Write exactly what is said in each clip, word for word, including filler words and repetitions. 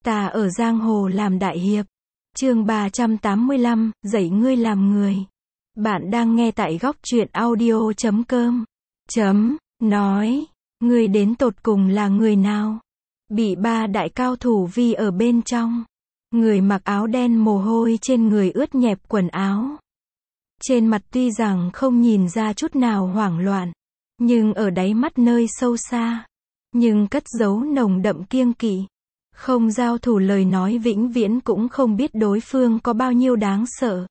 Ta ở giang hồ làm đại hiệp. Chương ba trăm tám mươi lăm, dạy ngươi làm người. Bạn đang nghe tại góc truyện audio chấm com. Chấm, nói, ngươi đến tột cùng là người nào? Bị ba đại cao thủ vi ở bên trong. Người mặc áo đen, mồ hôi trên người ướt nhẹp quần áo. Trên mặt tuy rằng không nhìn ra chút nào hoảng loạn, nhưng ở đáy mắt nơi sâu xa, nhưng cất giấu nồng đậm kiêng kỵ. Không giao thủ lời nói vĩnh viễn cũng không biết đối phương có bao nhiêu đáng sợ.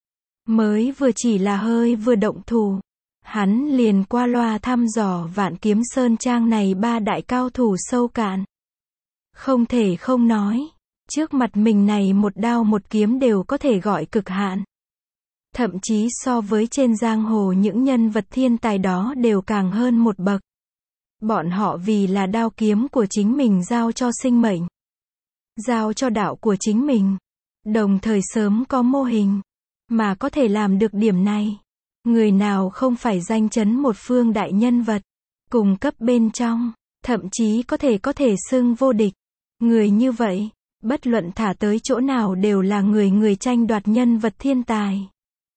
Mới vừa chỉ là hơi vừa động thủ, hắn liền qua loa thăm dò Vạn Kiếm Sơn Trang này ba đại cao thủ sâu cạn. Không thể không nói, trước mặt mình này một đao một kiếm đều có thể gọi cực hạn. Thậm chí so với trên giang hồ những nhân vật thiên tài đó đều càng hơn một bậc. Bọn họ vì là đao kiếm của chính mình giao cho sinh mệnh, giao cho đạo của chính mình, đồng thời sớm có mô hình, mà có thể làm được điểm này. Người nào không phải danh chấn một phương đại nhân vật, cùng cấp bên trong, thậm chí có thể có thể xưng vô địch. Người như vậy, bất luận thả tới chỗ nào đều là người người tranh đoạt nhân vật thiên tài.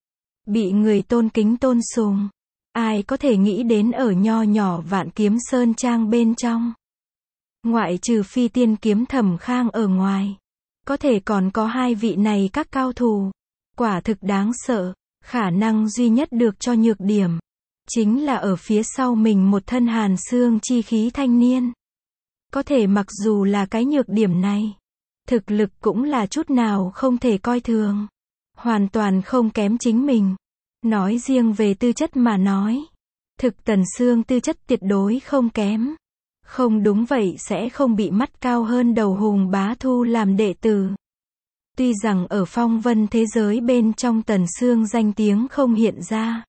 Bị người tôn kính tôn sùng. Ai có thể nghĩ đến ở nho nhỏ Vạn Kiếm Sơn Trang bên trong, ngoại trừ phi tiên kiếm Thẩm Khang ở ngoài, có thể còn có hai vị này các cao thủ. Quả thực đáng sợ. Khả năng duy nhất được cho nhược điểm, chính là ở phía sau mình một thân hàn xương chi khí thanh niên. Có thể mặc dù là cái nhược điểm này, thực lực cũng là chút nào không thể coi thường. Hoàn toàn không kém chính mình. Nói riêng về tư chất mà nói, thực Tần Sương tư chất tuyệt đối không kém. Không đúng vậy sẽ không bị mắt cao hơn đầu Hùng Bá thu làm đệ tử. Tuy rằng ở phong vân thế giới bên trong Tần Sương danh tiếng không hiện ra,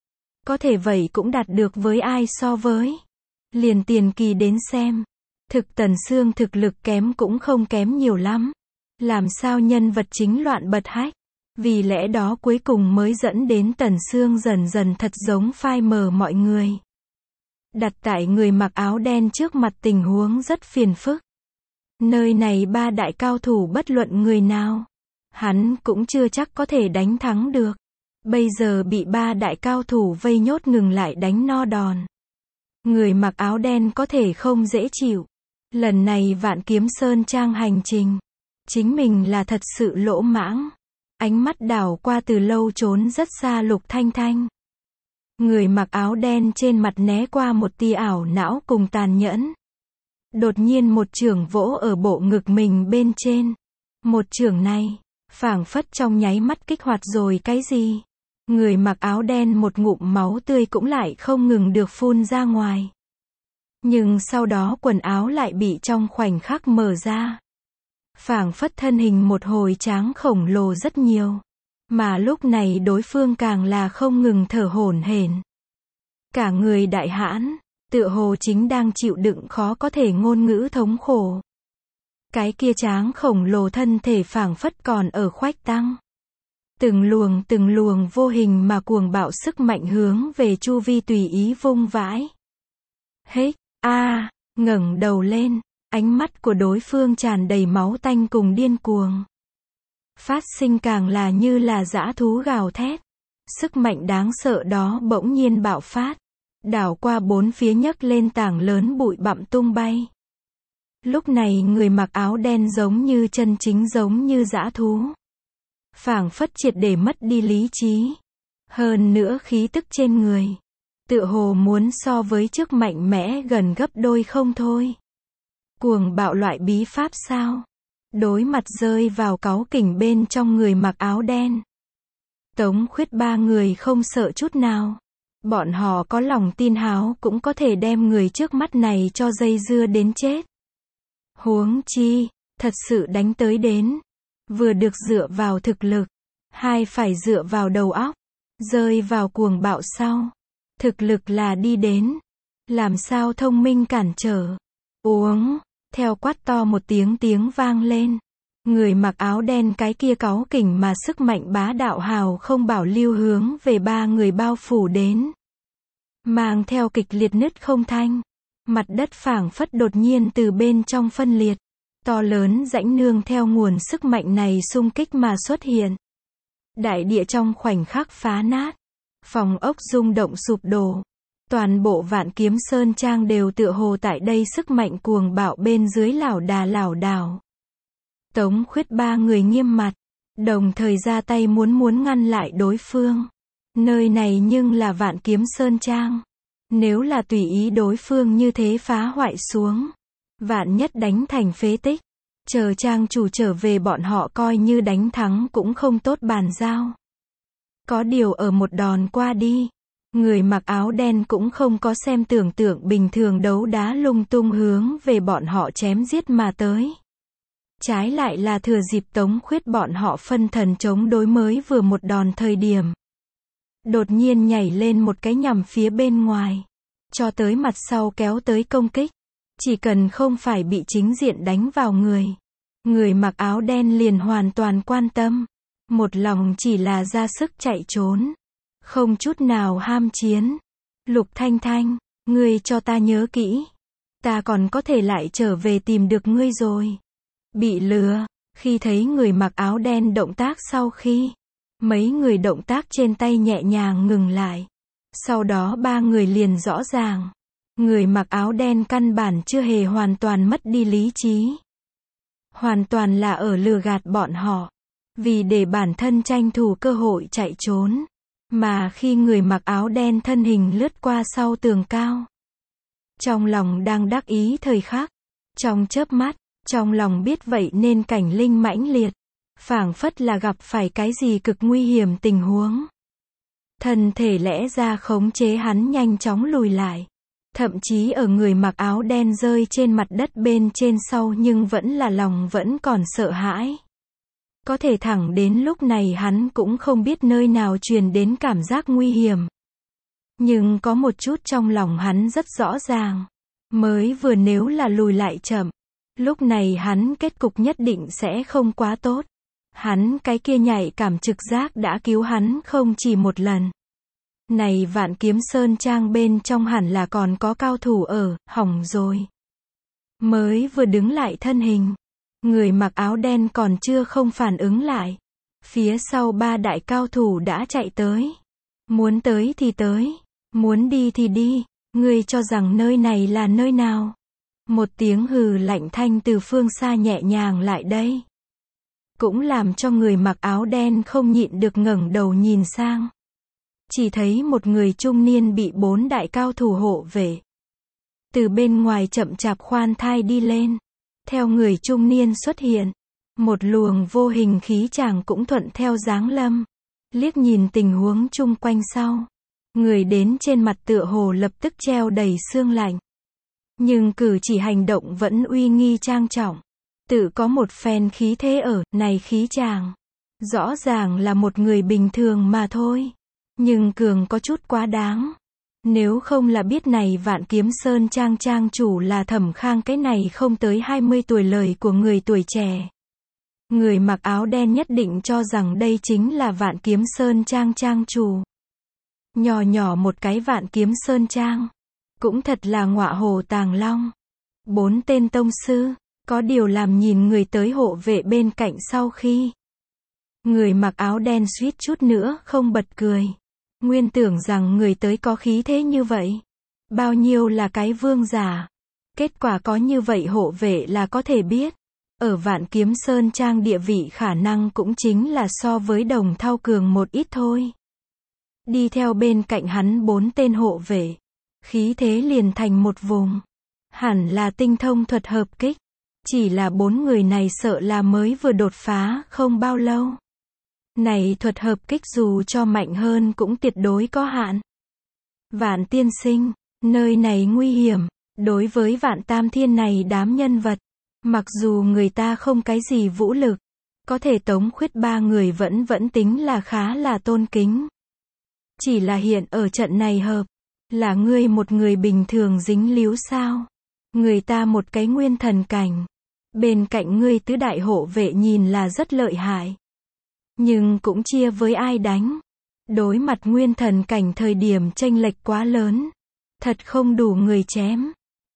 có thể vậy cũng đạt được với ai so với. Liền tiền kỳ đến xem, thực Tần Sương thực lực kém cũng không kém nhiều lắm. Làm sao nhân vật chính loạn bật hách. Vì lẽ đó cuối cùng mới dẫn đến Tần Sương dần dần thật giống phai mờ mọi người. Đặt tại người mặc áo đen trước mặt tình huống rất phiền phức. Nơi này ba đại cao thủ bất luận người nào, hắn cũng chưa chắc có thể đánh thắng được. Bây giờ bị ba đại cao thủ vây nhốt ngừng lại đánh no đòn. Người mặc áo đen có thể không dễ chịu. Lần này Vạn Kiếm Sơn Trang hành trình, chính mình là thật sự lỗ mãng. Ánh mắt đảo qua từ lâu trốn rất xa Lục Thanh Thanh. Người mặc áo đen trên mặt né qua một tia ảo não cùng tàn nhẫn. Đột nhiên một chưởng vỗ ở bộ ngực mình bên trên. Một chưởng này, phảng phất trong nháy mắt kích hoạt rồi cái gì. Người mặc áo đen một ngụm máu tươi cũng lại không ngừng được phun ra ngoài. Nhưng sau đó quần áo lại bị trong khoảnh khắc mở ra. Phảng phất thân hình một hồi tráng khổng lồ rất nhiều. Mà lúc này đối phương càng là không ngừng thở hổn hển. Cả người đại hãn, tựa hồ chính đang chịu đựng khó có thể ngôn ngữ thống khổ. Cái kia tráng khổng lồ thân thể phảng phất còn ở khoách tăng. Từng luồng từng luồng vô hình mà cuồng bạo sức mạnh hướng về chu vi tùy ý vung vãi. Hếch, a, ngẩng đầu lên, ánh mắt của đối phương tràn đầy máu tanh cùng điên cuồng. Phát sinh càng là như là dã thú gào thét. Sức mạnh đáng sợ đó bỗng nhiên bạo phát, đảo qua bốn phía nhấc lên tảng lớn bụi bặm tung bay. Lúc này người mặc áo đen giống như chân chính giống như dã thú. Phảng phất triệt để mất đi lý trí. Hơn nữa khí tức trên người, tựa hồ muốn so với trước mạnh mẽ gần gấp đôi không thôi. Cuồng bạo loại bí pháp sao? Đối mặt rơi vào cáu kỉnh bên trong người mặc áo đen. Tống Khuyết ba người không sợ chút nào. Bọn họ có lòng tin háo cũng có thể đem người trước mắt này cho dây dưa đến chết. Huống chi, thật sự đánh tới đến. Vừa được dựa vào thực lực, hai phải dựa vào đầu óc. Rơi vào cuồng bạo sau, thực lực là đi đến. Làm sao thông minh cản trở. Uống. Theo quát to một tiếng tiếng vang lên. Người mặc áo đen cái kia cáu kỉnh mà sức mạnh bá đạo hào không bảo lưu hướng về ba người bao phủ đến. Mang theo kịch liệt nứt không thanh. Mặt đất phảng phất đột nhiên từ bên trong phân liệt. To lớn rãnh nương theo nguồn sức mạnh này xung kích mà xuất hiện. Đại địa trong khoảnh khắc phá nát. Phòng ốc rung động sụp đổ. Toàn bộ Vạn Kiếm Sơn Trang đều tựa hồ tại đây sức mạnh cuồng bạo bên dưới lảo đà lảo đảo. Tống Khuyết ba người nghiêm mặt, đồng thời ra tay muốn muốn ngăn lại đối phương. Nơi này nhưng là Vạn Kiếm Sơn Trang. Nếu là tùy ý đối phương như thế phá hoại xuống, vạn nhất đánh thành phế tích, chờ trang chủ trở về bọn họ coi như đánh thắng cũng không tốt bàn giao. Có điều ở một đòn qua đi, người mặc áo đen cũng không có xem tưởng tượng bình thường đấu đá lung tung hướng về bọn họ chém giết mà tới. Trái lại là thừa dịp Tống Khuyết bọn họ phân thần chống đối mới vừa một đòn thời điểm. Đột nhiên nhảy lên một cái nhằm phía bên ngoài, cho tới mặt sau kéo tới công kích. Chỉ cần không phải bị chính diện đánh vào người, người mặc áo đen liền hoàn toàn quan tâm. Một lòng chỉ là ra sức chạy trốn, không chút nào ham chiến. Lục Thanh Thanh, ngươi cho ta nhớ kỹ, ta còn có thể lại trở về tìm được ngươi rồi. Bị lừa, khi thấy người mặc áo đen động tác sau khi, mấy người động tác trên tay nhẹ nhàng ngừng lại. Sau đó ba người liền rõ ràng, người mặc áo đen căn bản chưa hề hoàn toàn mất đi lý trí. Hoàn toàn là ở lừa gạt bọn họ, vì để bản thân tranh thủ cơ hội chạy trốn. Mà khi người mặc áo đen thân hình lướt qua sau tường cao, trong lòng đang đắc ý thời khắc, trong chớp mắt, trong lòng biết vậy nên cảnh linh mãnh liệt, phảng phất là gặp phải cái gì cực nguy hiểm tình huống. Thân thể lẽ ra khống chế hắn nhanh chóng lùi lại. Thậm chí ở người mặc áo đen rơi trên mặt đất bên trên sau nhưng vẫn là lòng vẫn còn sợ hãi. Có thể thẳng đến lúc này hắn cũng không biết nơi nào truyền đến cảm giác nguy hiểm. Nhưng có một chút trong lòng hắn rất rõ ràng. Mới vừa nếu là lùi lại chậm, lúc này hắn kết cục nhất định sẽ không quá tốt. Hắn cái kia nhạy cảm trực giác đã cứu hắn không chỉ một lần. Này Vạn Kiếm Sơn Trang bên trong hẳn là còn có cao thủ ở, hỏng rồi. Mới vừa đứng lại thân hình, người mặc áo đen còn chưa không phản ứng lại. Phía sau ba đại cao thủ đã chạy tới. Muốn tới thì tới, muốn đi thì đi, ngươi cho rằng nơi này là nơi nào? Một tiếng hừ lạnh thanh từ phương xa nhẹ nhàng lại đây. Cũng làm cho người mặc áo đen không nhịn được ngẩng đầu nhìn sang. Chỉ thấy một người trung niên bị bốn đại cao thủ hộ vệ từ bên ngoài chậm chạp khoan thai đi lên. Theo người trung niên xuất hiện, một luồng vô hình khí chàng cũng thuận theo giáng lâm. Liếc nhìn tình huống chung quanh sau, người đến trên mặt tựa hồ lập tức treo đầy sương lạnh. Nhưng cử chỉ hành động vẫn uy nghi trang trọng. Tự có một phen khí thế ở, này khí chàng. Rõ ràng là một người bình thường mà thôi. Nhưng cường có chút quá đáng. Nếu không là biết này Vạn Kiếm Sơn Trang trang chủ là Thẩm Khang cái này không tới hai mươi tuổi lời của người tuổi trẻ. Người mặc áo đen nhất định cho rằng đây chính là Vạn Kiếm Sơn Trang trang chủ. Nhỏ nhỏ một cái Vạn Kiếm Sơn Trang. Cũng thật là ngọa hổ tàng long. Bốn tên tông sư, có điều làm nhìn người tới hộ vệ bên cạnh sau khi. Người mặc áo đen suýt chút nữa không bật cười. Nguyên tưởng rằng người tới có khí thế như vậy. Bao nhiêu là cái vương giả. Kết quả có như vậy hộ vệ là có thể biết. Ở Vạn Kiếm Sơn Trang địa vị khả năng cũng chính là so với Đồng Thao cường một ít thôi. Đi theo bên cạnh hắn bốn tên hộ vệ. Khí thế liền thành một vùng. Hẳn là tinh thông thuật hợp kích. Chỉ là bốn người này sợ là mới vừa đột phá không bao lâu. Này thuật hợp kích dù cho mạnh hơn cũng tuyệt đối có hạn. Vạn tiên sinh, nơi này nguy hiểm. Đối với Vạn Tam Thiên này đám nhân vật, mặc dù người ta không cái gì vũ lực, có thể Tống Khuyết ba người vẫn vẫn tính là khá là tôn kính. Chỉ là hiện ở trận này hợp, là ngươi một người bình thường dính líu sao? Người ta một cái nguyên thần cảnh. Bên cạnh ngươi tứ đại hộ vệ nhìn là rất lợi hại. Nhưng cũng chia với ai đánh. Đối mặt nguyên thần cảnh thời điểm chênh lệch quá lớn. Thật không đủ người chém.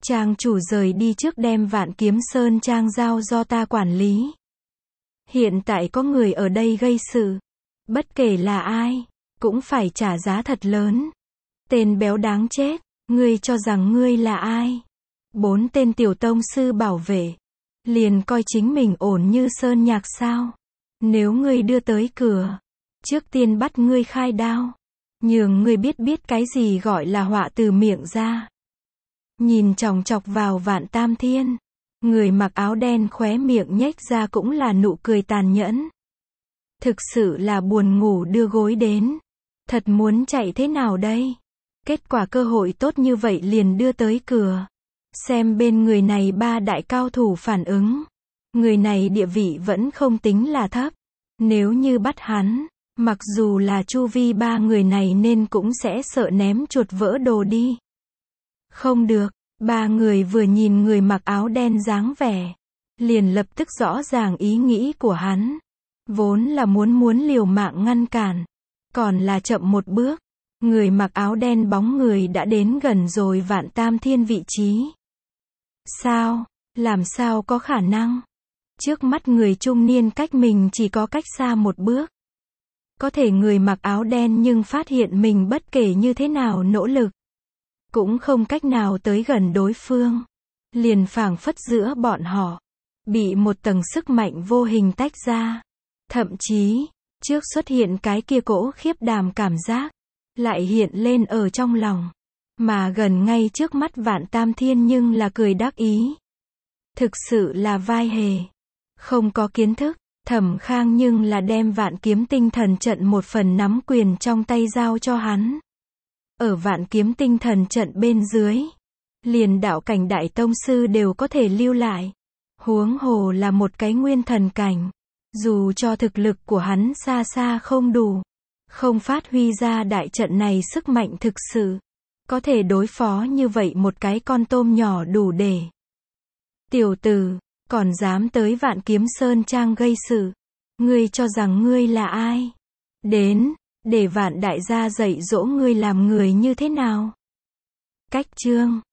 Trang chủ rời đi trước đem Vạn Kiếm Sơn Trang giao do ta quản lý. Hiện tại có người ở đây gây sự. Bất kể là ai, cũng phải trả giá thật lớn. Tên béo đáng chết, ngươi cho rằng ngươi là ai? Bốn tên tiểu tông sư bảo vệ. Liền coi chính mình ổn như sơn nhạc sao? Nếu ngươi đưa tới cửa, trước tiên bắt ngươi khai đao. Nhường ngươi biết biết cái gì gọi là họa từ miệng ra. Nhìn chòng chọc vào Vạn Tam Thiên. Người mặc áo đen khóe miệng nhếch ra cũng là nụ cười tàn nhẫn. Thực sự là buồn ngủ đưa gối đến. Thật muốn chạy thế nào đây? Kết quả cơ hội tốt như vậy liền đưa tới cửa. Xem bên người này ba đại cao thủ phản ứng. Người này địa vị vẫn không tính là thấp. Nếu như bắt hắn, mặc dù là chu vi ba người này nên cũng sẽ sợ ném chuột vỡ đồ đi. Không được, ba người vừa nhìn người mặc áo đen dáng vẻ, liền lập tức rõ ràng ý nghĩ của hắn. Vốn là muốn muốn liều mạng ngăn cản, còn là chậm một bước. Người mặc áo đen bóng người đã đến gần rồi Vạn Tam Thiên vị trí. Sao? Làm sao có khả năng? Trước mắt người trung niên cách mình chỉ có cách xa một bước. Có thể người mặc áo đen nhưng phát hiện mình bất kể như thế nào nỗ lực, cũng không cách nào tới gần đối phương. Liền phảng phất giữa bọn họ, bị một tầng sức mạnh vô hình tách ra. Thậm chí, trước xuất hiện cái kia cỗ khiếp đảm cảm giác, lại hiện lên ở trong lòng. Mà gần ngay trước mắt Vạn Tam Thiên nhưng là cười đắc ý. Thực sự là vai hề. Không có kiến thức, Thẩm Khang nhưng là đem Vạn Kiếm Tinh Thần Trận một phần nắm quyền trong tay giao cho hắn. Ở Vạn Kiếm Tinh Thần Trận bên dưới, liền đạo cảnh đại tông sư đều có thể lưu lại. Huống hồ là một cái nguyên thần cảnh. Dù cho thực lực của hắn xa xa không đủ, không phát huy ra đại trận này sức mạnh thực sự, có thể đối phó như vậy một cái con tôm nhỏ đủ để. Tiểu tử, còn dám tới Vạn Kiếm Sơn Trang gây sự. Ngươi cho rằng ngươi là ai? Đến, để Vạn đại gia dạy dỗ ngươi làm người như thế nào. Cách chương